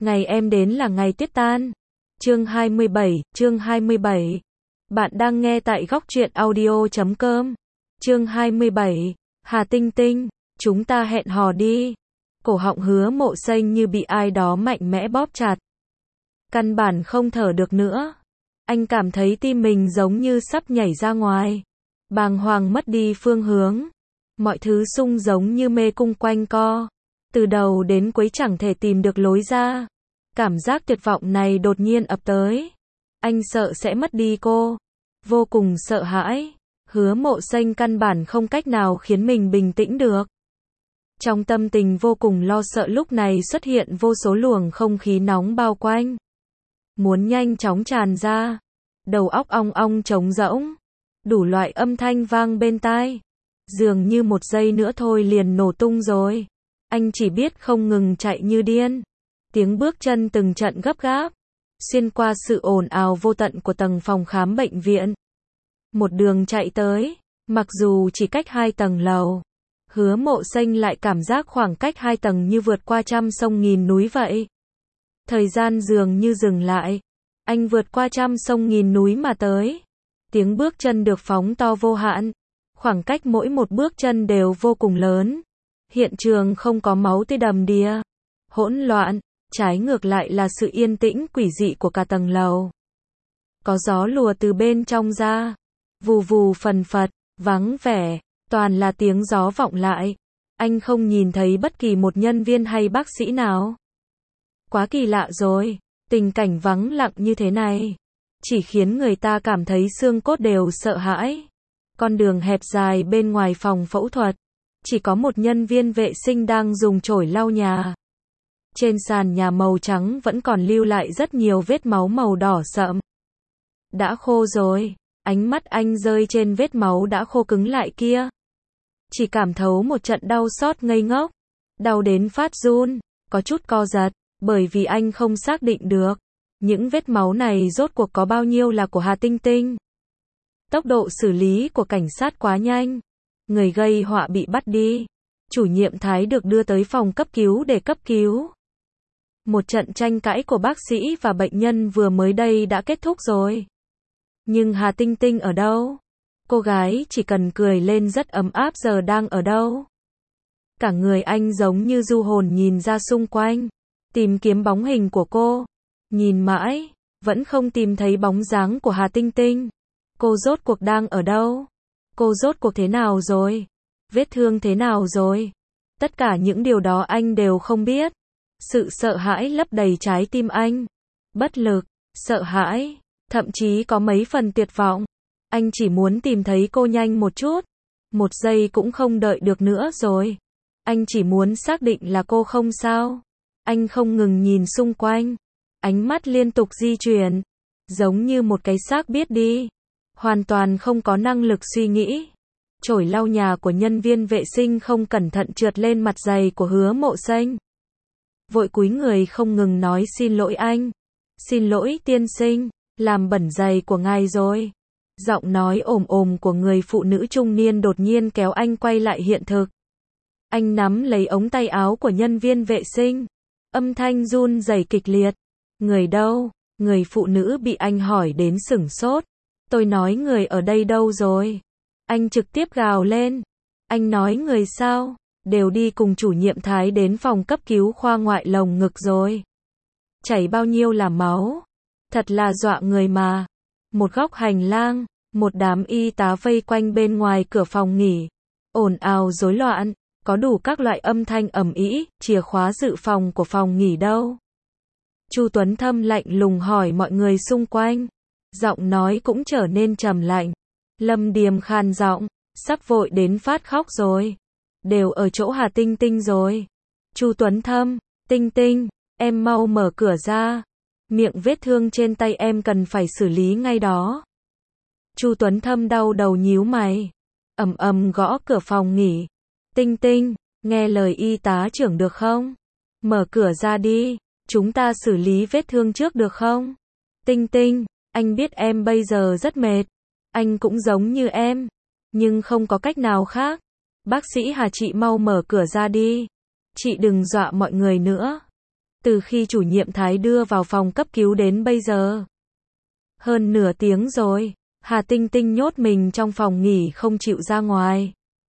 Ngày em đến là ngày tuyết tan. Chương 27. Bạn đang nghe tại góc truyện audio.com. Chương 27. Hà Tinh Tinh, chúng ta hẹn hò đi. Cổ họng Hứa Mộ Xanh như bị ai đó mạnh mẽ bóp chặt. Căn bản không thở được nữa. Anh cảm thấy tim mình giống như sắp nhảy ra ngoài. Bàng hoàng mất đi phương hướng. Mọi thứ sung giống như mê cung quanh co. Từ đầu đến cuối chẳng thể tìm được lối ra. Cảm giác tuyệt vọng này đột nhiên ập tới. Anh sợ sẽ mất đi cô. Vô cùng sợ hãi. Hứa Mộ Xanh căn bản không cách nào khiến mình bình tĩnh được. Trong tâm tình vô cùng lo sợ lúc này xuất hiện vô số luồng không khí nóng bao quanh. Muốn nhanh chóng tràn ra. Đầu óc ong ong trống rỗng. Đủ loại âm thanh vang bên tai. Dường như một giây nữa thôi liền nổ tung rồi. Anh chỉ biết không ngừng chạy như điên. Tiếng bước chân từng trận gấp gáp. Xuyên qua sự ồn ào vô tận của tầng phòng khám bệnh viện. Một đường chạy tới. Mặc dù chỉ cách 2 tầng lầu. Hứa Mộ Xanh lại cảm giác khoảng cách 2 tầng như vượt qua trăm sông nghìn núi vậy. Thời gian dường như dừng lại. Anh vượt qua trăm sông nghìn núi mà tới. Tiếng bước chân được phóng to vô hạn. Khoảng cách mỗi một bước chân đều vô cùng lớn. Hiện trường không có máu tươi đầm đìa. Hỗn loạn, trái ngược lại là sự yên tĩnh quỷ dị của cả tầng lầu. Có gió lùa từ bên trong ra. Vù vù phần phật, vắng vẻ, toàn là tiếng gió vọng lại. Anh không nhìn thấy bất kỳ một nhân viên hay bác sĩ nào. Quá kỳ lạ rồi, tình cảnh vắng lặng như thế này. Chỉ khiến người ta cảm thấy xương cốt đều sợ hãi. Con đường hẹp dài bên ngoài phòng phẫu thuật. Chỉ có một nhân viên vệ sinh đang dùng chổi lau nhà. Trên sàn nhà màu trắng vẫn còn lưu lại rất nhiều vết máu màu đỏ sậm. Đã khô rồi, ánh mắt anh rơi trên vết máu đã khô cứng lại kia. Chỉ cảm thấu một trận đau xót ngây ngốc. Đau đến phát run, có chút co giật, bởi vì anh không xác định được. Những vết máu này rốt cuộc có bao nhiêu là của Hà Tinh Tinh. Tốc độ xử lý của cảnh sát quá nhanh. Người gây họa bị bắt đi. Chủ nhiệm Thái được đưa tới phòng cấp cứu để cấp cứu. Một trận tranh cãi của bác sĩ và bệnh nhân vừa mới đây đã kết thúc rồi. Nhưng Hà Tinh Tinh ở đâu? Cô gái chỉ cần cười lên rất ấm áp giờ đang ở đâu? Cả người anh giống như du hồn nhìn ra xung quanh. Tìm kiếm bóng hình của cô. Nhìn mãi, vẫn không tìm thấy bóng dáng của Hà Tinh Tinh. Cô rốt cuộc đang ở đâu? Cô rốt cuộc thế nào rồi? Vết thương thế nào rồi? Tất cả những điều đó anh đều không biết. Sự sợ hãi lấp đầy trái tim anh. Bất lực, sợ hãi, thậm chí có mấy phần tuyệt vọng. Anh chỉ muốn tìm thấy cô nhanh một chút. Một giây cũng không đợi được nữa rồi. Anh chỉ muốn xác định là cô không sao. Anh không ngừng nhìn xung quanh. Ánh mắt liên tục di chuyển. Giống như một cái xác biết đi. Hoàn toàn không có năng lực suy nghĩ. Chổi lau nhà của nhân viên vệ sinh không cẩn thận trượt lên mặt giày của Hứa Mộ Xanh. Vội cúi người không ngừng nói xin lỗi anh. Xin lỗi tiên sinh, làm bẩn giày của ngài rồi. Giọng nói ồm ồm của người phụ nữ trung niên đột nhiên kéo anh quay lại hiện thực. Anh nắm lấy ống tay áo của nhân viên vệ sinh. Âm thanh run rẩy kịch liệt. Người đâu? Người phụ nữ bị anh hỏi đến sửng sốt. Tôi nói người ở đây đâu rồi? Anh trực tiếp gào lên. Anh nói người sao? Đều đi cùng chủ nhiệm Thái đến phòng cấp cứu khoa ngoại lồng ngực rồi. Chảy bao nhiêu là máu? Thật là dọa người mà. Một góc hành lang, một đám y tá vây quanh bên ngoài cửa phòng nghỉ. Ồn ào rối loạn, có đủ các loại âm thanh ầm ĩ, chìa khóa dự phòng của phòng nghỉ đâu? Chu Tuấn Thâm lạnh lùng hỏi mọi người xung quanh. Giọng nói cũng trở nên trầm lạnh. Lâm Điềm khan giọng, sắp vội đến phát khóc rồi. Đều ở chỗ Hà Tinh Tinh rồi. Chu Tuấn Thâm, Tinh Tinh, em mau mở cửa ra. Miệng vết thương trên tay em cần phải xử lý ngay đó. Chu Tuấn Thâm đau đầu nhíu mày. Ầm ầm gõ cửa phòng nghỉ. Tinh Tinh, nghe lời y tá trưởng được không? Mở cửa ra đi, chúng ta xử lý vết thương trước được không? Tinh Tinh, anh biết em bây giờ rất mệt. Anh cũng giống như em. Nhưng không có cách nào khác. Bác sĩ Hà, chị mau mở cửa ra đi. Chị đừng dọa mọi người nữa. Từ khi chủ nhiệm Thái đưa vào phòng cấp cứu đến bây giờ. Hơn nửa tiếng rồi, Hà Tinh Tinh nhốt mình trong phòng nghỉ không chịu ra ngoài.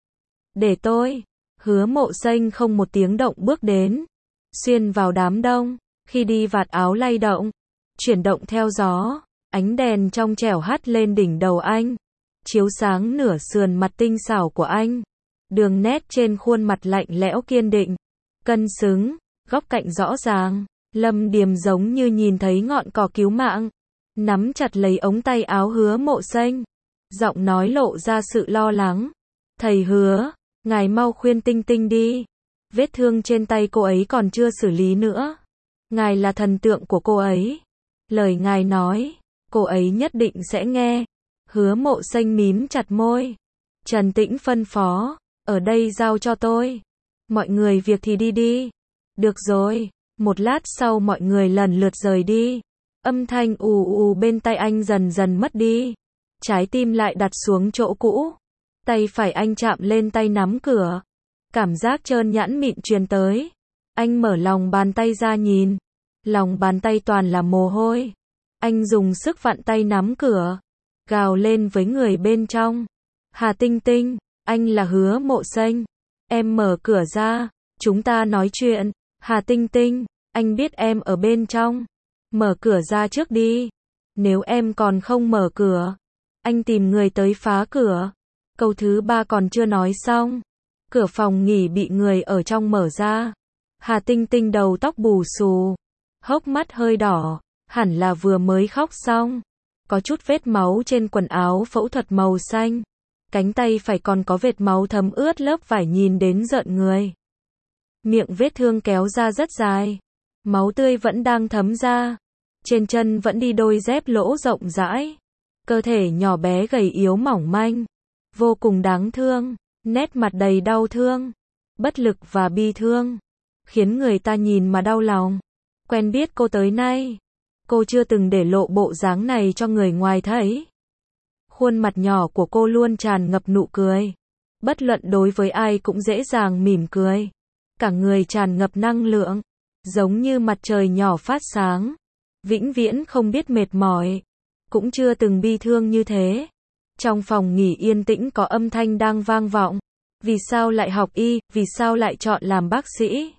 Để tôi. Hứa Mộ Xanh không một tiếng động bước đến. Xuyên vào đám đông, khi đi vạt áo lay động, chuyển động theo gió, ánh đèn trong trẻo hắt lên đỉnh đầu anh, chiếu sáng nửa sườn mặt tinh xảo của anh. Đường nét trên khuôn mặt lạnh lẽo kiên định, cân xứng, góc cạnh rõ ràng. Lâm Điềm giống như nhìn thấy ngọn cỏ cứu mạng, nắm chặt lấy ống tay áo Hứa Mộ Xanh, giọng nói lộ ra sự lo lắng. Thầy Hứa, ngài mau khuyên Tinh Tinh đi. Vết thương trên tay cô ấy còn chưa xử lý nữa. Ngài là thần tượng của cô ấy. Lời ngài nói, cô ấy nhất định sẽ nghe. Hứa Mộ Xanh mím chặt môi. Trần Tĩnh phân phó, ở đây giao cho tôi. Mọi người việc thì đi đi. Được rồi. Một lát sau mọi người lần lượt rời đi. Âm thanh ù ù bên tai anh dần dần mất đi. Trái tim lại đặt xuống chỗ cũ. Tay phải anh chạm lên tay nắm cửa. Cảm giác trơn nhẵn mịn truyền tới. Anh mở lòng bàn tay ra nhìn. Lòng bàn tay toàn là mồ hôi. Anh dùng sức vặn tay nắm cửa. Gào lên với người bên trong. Hà Tinh Tinh, anh là Hứa Mộ Xanh. Em mở cửa ra. Chúng ta nói chuyện. Hà Tinh Tinh, anh biết em ở bên trong. Mở cửa ra trước đi. Nếu em còn không mở cửa, anh tìm người tới phá cửa. Câu thứ 3 còn chưa nói xong. Cửa phòng nghỉ bị người ở trong mở ra. Hà Tinh Tinh đầu tóc bù xù, hốc mắt hơi đỏ, hẳn là vừa mới khóc xong. Có chút vết máu trên quần áo phẫu thuật màu xanh. Cánh tay phải còn có vệt máu thấm ướt lớp vải nhìn đến rợn người. Miệng vết thương kéo ra rất dài. Máu tươi vẫn đang thấm ra. Trên chân vẫn đi đôi dép lỗ rộng rãi. Cơ thể nhỏ bé gầy yếu mỏng manh. Vô cùng đáng thương. Nét mặt đầy đau thương, bất lực và bi thương. Khiến người ta nhìn mà đau lòng. Quen biết cô tới nay, cô chưa từng để lộ bộ dáng này cho người ngoài thấy. Khuôn mặt nhỏ của cô luôn tràn ngập nụ cười. Bất luận đối với ai cũng dễ dàng mỉm cười. Cả người tràn ngập năng lượng. Giống như mặt trời nhỏ phát sáng. Vĩnh viễn không biết mệt mỏi. Cũng chưa từng bi thương như thế. Trong phòng nghỉ yên tĩnh có âm thanh đang vang vọng. Vì sao lại học y, vì sao lại chọn làm bác sĩ?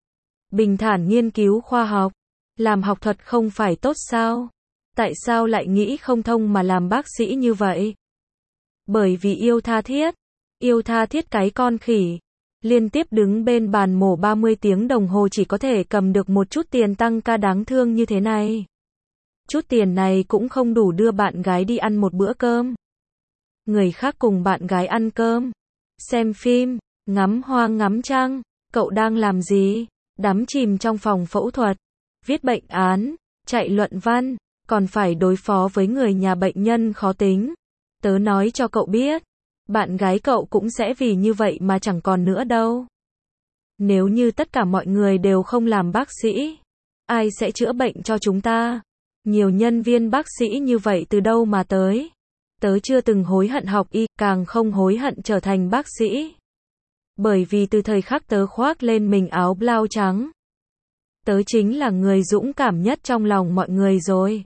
Bình thản nghiên cứu khoa học. Làm học thuật không phải tốt sao? Tại sao lại nghĩ không thông mà làm bác sĩ như vậy? Bởi vì yêu tha thiết. Yêu tha thiết cái con khỉ. Liên tiếp đứng bên bàn mổ 30 tiếng đồng hồ chỉ có thể cầm được một chút tiền tăng ca đáng thương như thế này. Chút tiền này cũng không đủ đưa bạn gái đi ăn một bữa cơm. Người khác cùng bạn gái ăn cơm, xem phim, ngắm hoa ngắm trăng. Cậu đang làm gì? Đắm chìm trong phòng phẫu thuật, viết bệnh án, chạy luận văn, còn phải đối phó với người nhà bệnh nhân khó tính. Tớ nói cho cậu biết, bạn gái cậu cũng sẽ vì như vậy mà chẳng còn nữa đâu. Nếu như tất cả mọi người đều không làm bác sĩ, ai sẽ chữa bệnh cho chúng ta? Nhiều nhân viên bác sĩ như vậy từ đâu mà tới? Tớ chưa từng hối hận học y, càng không hối hận trở thành bác sĩ. Bởi vì từ thời khắc tớ khoác lên mình áo blau trắng, tớ chính là người dũng cảm nhất trong lòng mọi người rồi.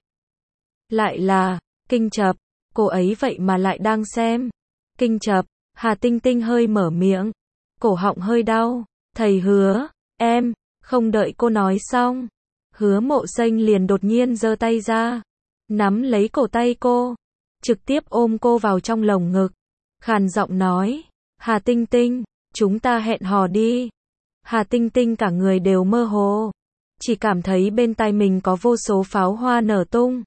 Lại là, Kinh Chập, cô ấy vậy mà lại đang xem. Kinh Chập, Hà Tinh Tinh hơi mở miệng, cổ họng hơi đau. Thầy Hứa, em, không đợi cô nói xong. Hứa Mộ Xanh liền đột nhiên giơ tay ra, nắm lấy cổ tay cô, trực tiếp ôm cô vào trong lồng ngực, khàn giọng nói, Hà Tinh Tinh, chúng ta hẹn hò đi. Hà Tinh Tinh cả người đều mơ hồ, chỉ cảm thấy bên tai mình có vô số pháo hoa nở tung.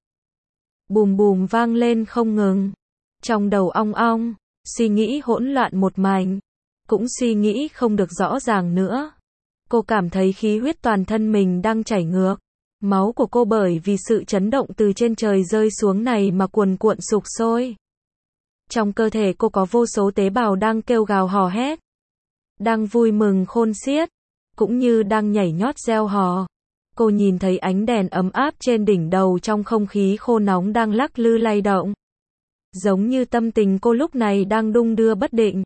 Bùm bùm vang lên không ngừng. Trong đầu ong ong, suy nghĩ hỗn loạn một mảnh, cũng suy nghĩ không được rõ ràng nữa. Cô cảm thấy khí huyết toàn thân mình đang chảy ngược. Máu của cô bởi vì sự chấn động từ trên trời rơi xuống này mà cuồn cuộn sục sôi. Trong cơ thể cô có vô số tế bào đang kêu gào hò hét, đang vui mừng khôn xiết, cũng như đang nhảy nhót reo hò. Cô nhìn thấy ánh đèn ấm áp trên đỉnh đầu trong không khí khô nóng đang lắc lư lay động. Giống như tâm tình cô lúc này đang đung đưa bất định.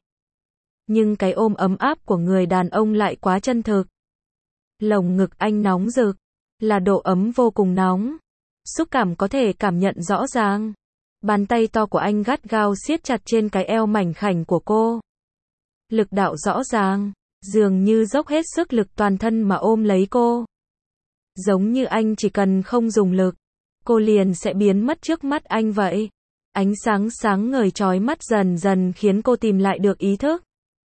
Nhưng cái ôm ấm áp của người đàn ông lại quá chân thực. Lồng ngực anh nóng rực, là độ ấm vô cùng nóng. Xúc cảm có thể cảm nhận rõ ràng. Bàn tay to của anh gắt gao siết chặt trên cái eo mảnh khảnh của cô. Lực đạo rõ ràng, dường như dốc hết sức lực toàn thân mà ôm lấy cô. Giống như anh chỉ cần không dùng lực, cô liền sẽ biến mất trước mắt anh vậy. Ánh sáng sáng ngời chói mắt dần dần khiến cô tìm lại được ý thức.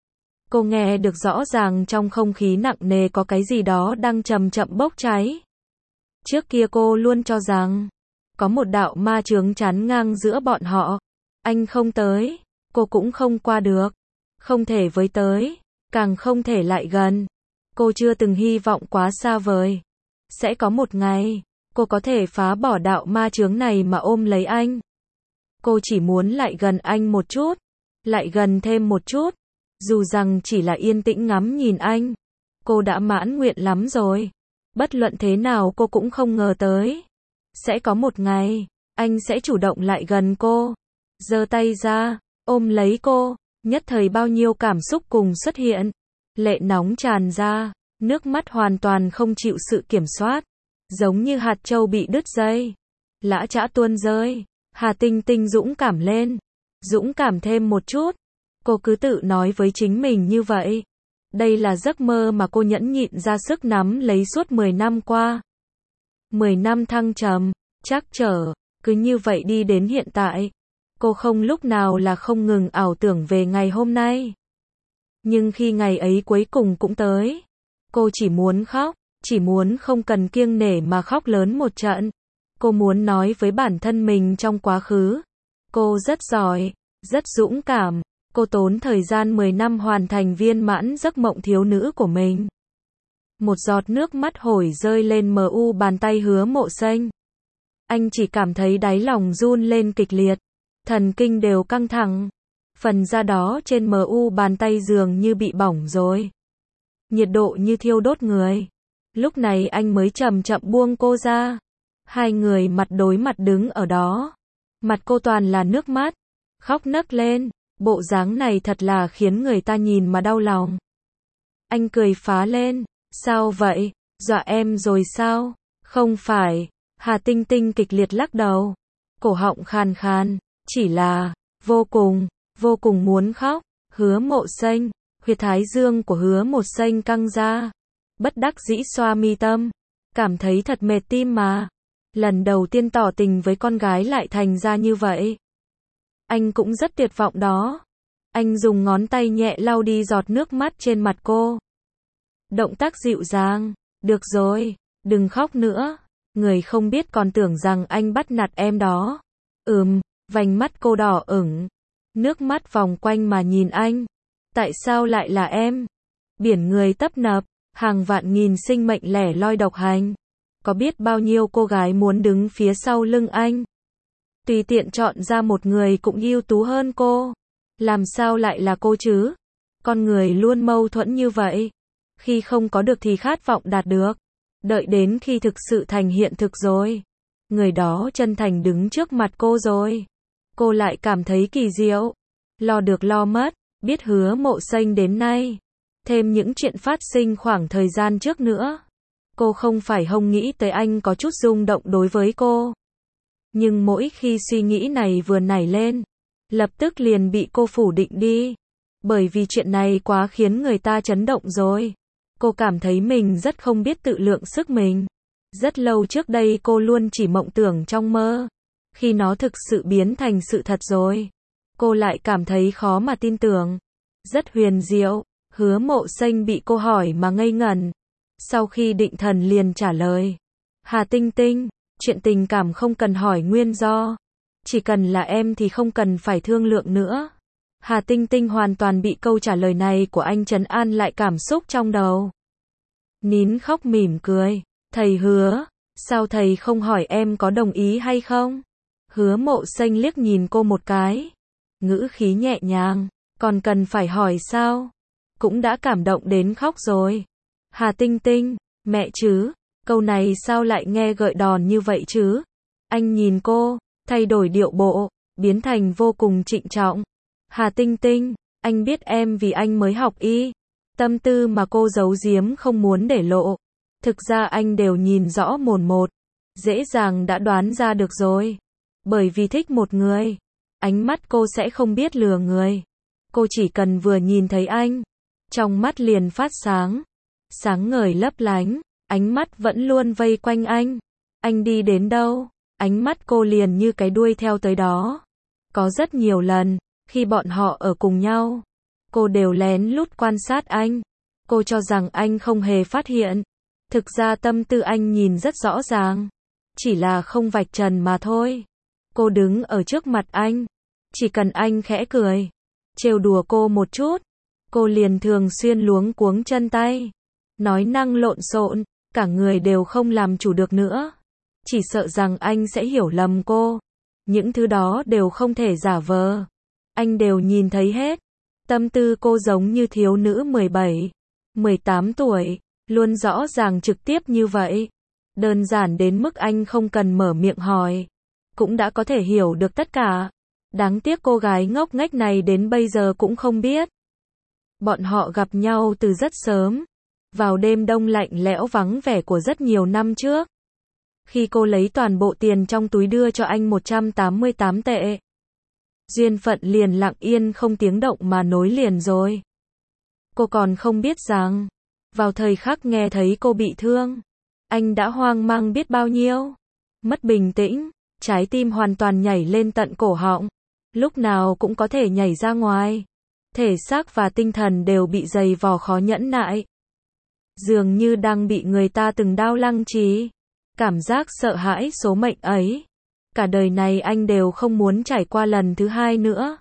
Cô nghe được rõ ràng trong không khí nặng nề có cái gì đó đang chậm chậm bốc cháy. Trước kia cô luôn cho rằng có một đạo ma chướng chắn ngang giữa bọn họ. Anh không tới, cô cũng không qua được. Không thể với tới, càng không thể lại gần. Cô chưa từng hy vọng quá xa vời. Sẽ có một ngày, cô có thể phá bỏ đạo ma chướng này mà ôm lấy anh. Cô chỉ muốn lại gần anh một chút, lại gần thêm một chút. Dù rằng chỉ là yên tĩnh ngắm nhìn anh, cô đã mãn nguyện lắm rồi. Bất luận thế nào cô cũng không ngờ tới. Sẽ có một ngày, anh sẽ chủ động lại gần cô. Giơ tay ra, ôm lấy cô. Nhất thời bao nhiêu cảm xúc cùng xuất hiện. Lệ nóng tràn ra, nước mắt hoàn toàn không chịu sự kiểm soát. Giống như hạt châu bị đứt dây. Lã chã tuôn rơi. Hà Tinh Tinh dũng cảm lên. Dũng cảm thêm một chút. Cô cứ tự nói với chính mình như vậy. Đây là giấc mơ mà cô nhẫn nhịn ra sức nắm lấy suốt 10 năm qua. 10 năm thăng trầm, trắc trở, cứ như vậy đi đến hiện tại. Cô không lúc nào là không ngừng ảo tưởng về ngày hôm nay. Nhưng khi ngày ấy cuối cùng cũng tới, cô chỉ muốn khóc, chỉ muốn không cần kiêng nể mà khóc lớn một trận. Cô muốn nói với bản thân mình trong quá khứ. Cô rất giỏi, rất dũng cảm. Cô tốn thời gian 10 năm hoàn thành viên mãn giấc mộng thiếu nữ của mình. Một giọt nước mắt hổi rơi lên mu bàn tay Hứa Mộ Xanh. Anh chỉ cảm thấy đáy lòng run lên kịch liệt. Thần kinh đều căng thẳng. Phần da đó trên mu bàn tay dường như bị bỏng rồi. Nhiệt độ như thiêu đốt người. Lúc này anh mới chậm chậm buông cô ra. Hai người mặt đối mặt đứng ở đó. Mặt cô toàn là nước mắt. Khóc nấc lên. Bộ dáng này thật là khiến người ta nhìn mà đau lòng. Anh cười phá lên. Sao vậy? Dọa em rồi sao? Không phải. Hà Tinh Tinh kịch liệt lắc đầu. Cổ họng khàn khàn. Chỉ là vô cùng muốn khóc. Hứa Mộ Xanh. Huyệt thái dương của Hứa Mộ Xanh căng ra. Bất đắc dĩ xoa mi tâm. Cảm thấy thật mệt tim mà. Lần đầu tiên tỏ tình với con gái lại thành ra như vậy. Anh cũng rất tuyệt vọng đó. Anh dùng ngón tay nhẹ lau đi giọt nước mắt trên mặt cô. Động tác dịu dàng. Được rồi, đừng khóc nữa. Người không biết còn tưởng rằng anh bắt nạt em đó. Vành mắt cô đỏ ửng. Nước mắt vòng quanh mà nhìn anh. Tại sao lại là em? Biển người tấp nập, hàng vạn nghìn sinh mệnh lẻ loi độc hành. Có biết bao nhiêu cô gái muốn đứng phía sau lưng anh. Tùy tiện chọn ra một người cũng ưu tú hơn cô. Làm sao lại là cô chứ? Con người luôn mâu thuẫn như vậy. Khi không có được thì khát vọng đạt được. Đợi đến khi thực sự thành hiện thực rồi. Người đó chân thành đứng trước mặt cô rồi. Cô lại cảm thấy kỳ diệu. Lo được lo mất. Biết Hứa Mộ Xanh đến nay. Thêm những chuyện phát sinh khoảng thời gian trước nữa. Cô không phải không nghĩ tới anh có chút rung động đối với cô. Nhưng mỗi khi suy nghĩ này vừa nảy lên, lập tức liền bị cô phủ định đi. Bởi vì chuyện này quá khiến người ta chấn động rồi. Cô cảm thấy mình rất không biết tự lượng sức mình. Rất lâu trước đây cô luôn chỉ mộng tưởng trong mơ. Khi nó thực sự biến thành sự thật rồi, cô lại cảm thấy khó mà tin tưởng. Rất huyền diệu. Hứa Mộ Xanh bị cô hỏi mà ngây ngẩn. Sau khi định thần liền trả lời. Hà Tinh Tinh, chuyện tình cảm không cần hỏi nguyên do. Chỉ cần là em thì không cần phải thương lượng nữa. Hà Tinh Tinh hoàn toàn bị câu trả lời này của anh trấn an lại cảm xúc trong đầu. Nín khóc mỉm cười. Thầy Hứa, sao thầy không hỏi em có đồng ý hay không? Hứa Mộ Xanh liếc nhìn cô một cái. Ngữ khí nhẹ nhàng. Còn cần phải hỏi sao? Cũng đã cảm động đến khóc rồi. Hà Tinh Tinh, mẹ chứ? Câu này sao lại nghe gợi đòn như vậy chứ? Anh nhìn cô, thay đổi điệu bộ, biến thành vô cùng trịnh trọng. Hà Tinh Tinh, anh biết em vì anh mới học y. Tâm tư mà cô giấu giếm không muốn để lộ. Thực ra anh đều nhìn rõ mồn một, dễ dàng đã đoán ra được rồi. Bởi vì thích một người, ánh mắt cô sẽ không biết lừa người. Cô chỉ cần vừa nhìn thấy anh, trong mắt liền phát sáng, sáng ngời lấp lánh, ánh mắt vẫn luôn vây quanh anh. Anh đi đến đâu, ánh mắt cô liền như cái đuôi theo tới đó. Có rất nhiều lần, khi bọn họ ở cùng nhau, cô đều lén lút quan sát anh. Cô cho rằng anh không hề phát hiện. Thực ra tâm tư anh nhìn rất rõ ràng. Chỉ là không vạch trần mà thôi. Cô đứng ở trước mặt anh. Chỉ cần anh khẽ cười, trêu đùa cô một chút, cô liền thường xuyên luống cuống chân tay. Nói năng lộn xộn, cả người đều không làm chủ được nữa. Chỉ sợ rằng anh sẽ hiểu lầm cô. Những thứ đó đều không thể giả vờ. Anh đều nhìn thấy hết. Tâm tư cô giống như thiếu nữ 17, 18 tuổi, luôn rõ ràng trực tiếp như vậy. Đơn giản đến mức anh không cần mở miệng hỏi, cũng đã có thể hiểu được tất cả. Đáng tiếc cô gái ngốc nghếch này đến bây giờ cũng không biết. Bọn họ gặp nhau từ rất sớm, vào đêm đông lạnh lẽo vắng vẻ của rất nhiều năm trước. Khi cô lấy toàn bộ tiền trong túi đưa cho anh 188 tệ. Duyên phận liền lặng yên không tiếng động mà nối liền rồi. Cô còn không biết rằng, vào thời khắc nghe thấy cô bị thương, anh đã hoang mang biết bao nhiêu. Mất bình tĩnh, trái tim hoàn toàn nhảy lên tận cổ họng. Lúc nào cũng có thể nhảy ra ngoài. Thể xác và tinh thần đều bị dày vò khó nhẫn nại. Dường như đang bị người ta từng đao lăng trì. Cảm giác sợ hãi số mệnh ấy. Cả đời này anh đều không muốn trải qua lần thứ hai nữa.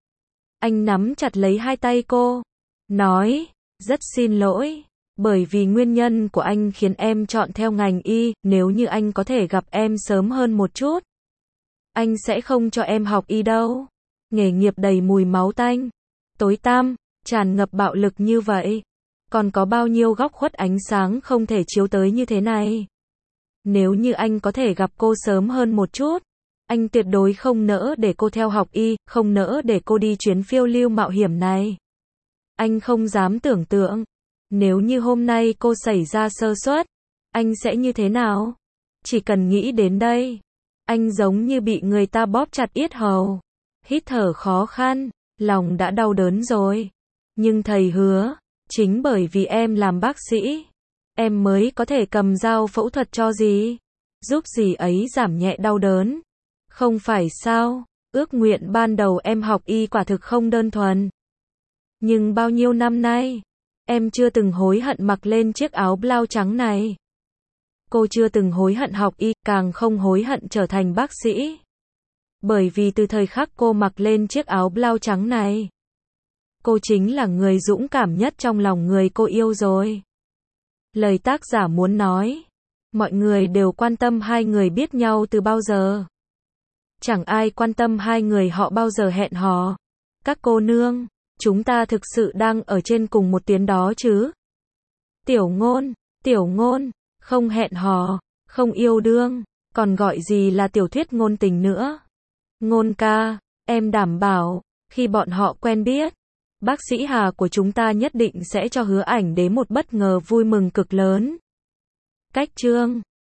Anh nắm chặt lấy hai tay cô. Nói, rất xin lỗi. Bởi vì nguyên nhân của anh khiến em chọn theo ngành y. Nếu như anh có thể gặp em sớm hơn một chút, anh sẽ không cho em học y đâu. Nghề nghiệp đầy mùi máu tanh, tối tăm, tràn ngập bạo lực như vậy. Còn có bao nhiêu góc khuất ánh sáng không thể chiếu tới như thế này. Nếu như anh có thể gặp cô sớm hơn một chút, anh tuyệt đối không nỡ để cô theo học y, không nỡ để cô đi chuyến phiêu lưu mạo hiểm này. Anh không dám tưởng tượng, nếu như hôm nay cô xảy ra sơ suất, anh sẽ như thế nào? Chỉ cần nghĩ đến đây, anh giống như bị người ta bóp chặt yết hầu, hít thở khó khăn, lòng đã đau đớn rồi. Nhưng thầy hứa, chính bởi vì em làm bác sĩ, em mới có thể cầm dao phẫu thuật cho dì, giúp dì ấy giảm nhẹ đau đớn. Không phải sao, ước nguyện ban đầu em học y quả thực không đơn thuần. Nhưng bao nhiêu năm nay, em chưa từng hối hận mặc lên chiếc áo blau trắng này. Cô chưa từng hối hận học y, càng không hối hận trở thành bác sĩ. Bởi vì từ thời khắc cô mặc lên chiếc áo blau trắng này, cô chính là người dũng cảm nhất trong lòng người cô yêu rồi. Lời tác giả muốn nói, mọi người đều quan tâm hai người biết nhau từ bao giờ. Chẳng ai quan tâm hai người họ bao giờ hẹn hò. Các cô nương, chúng ta thực sự đang ở trên cùng một tuyến đó chứ? Tiểu ngôn, không hẹn hò, không yêu đương, còn gọi gì là tiểu thuyết ngôn tình nữa? Ngôn ca, em đảm bảo, khi bọn họ quen biết, bác sĩ Hà của chúng ta nhất định sẽ cho Hứa Ảnh Đế một bất ngờ vui mừng cực lớn. Cách chương